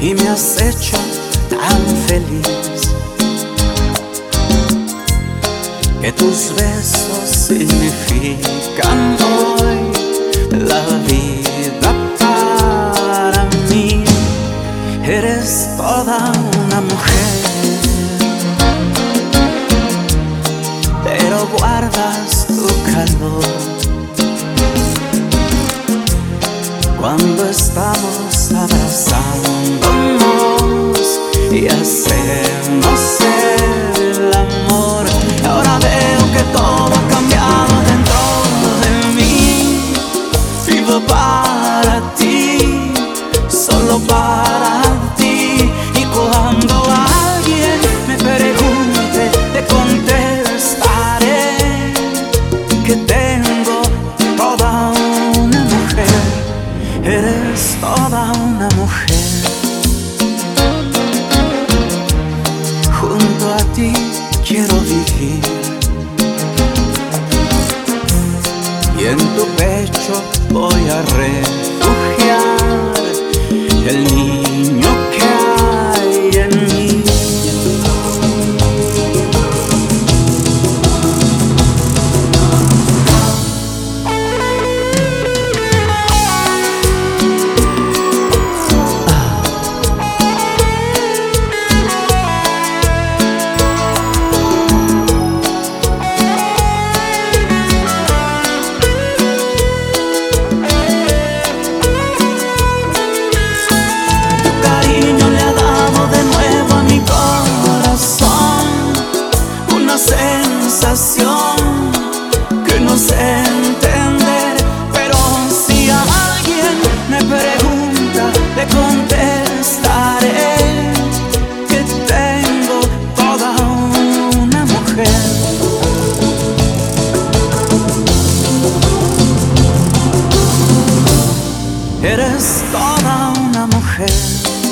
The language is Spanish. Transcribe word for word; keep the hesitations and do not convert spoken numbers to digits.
y me has hecho tan feliz que tus besos significan hoy la vida para mí. Eres toda una mujer, pero guardas tu calor cuando estamos abrazándonos y hacemos el amor. Ahora veo que todo ha cambiado dentro de mí. Vivo para ti, solo para ti. Y cuando alguien me pregunte, le contestaré que tengo toda una mujer. Eres toda una mujer. Junto a ti quiero vivir y en tu pecho voy a refugiar el niño que hay en mí. Que no sé entender, pero si alguien me pregunta, le contestaré que tengo toda una mujer. Eres toda una mujer.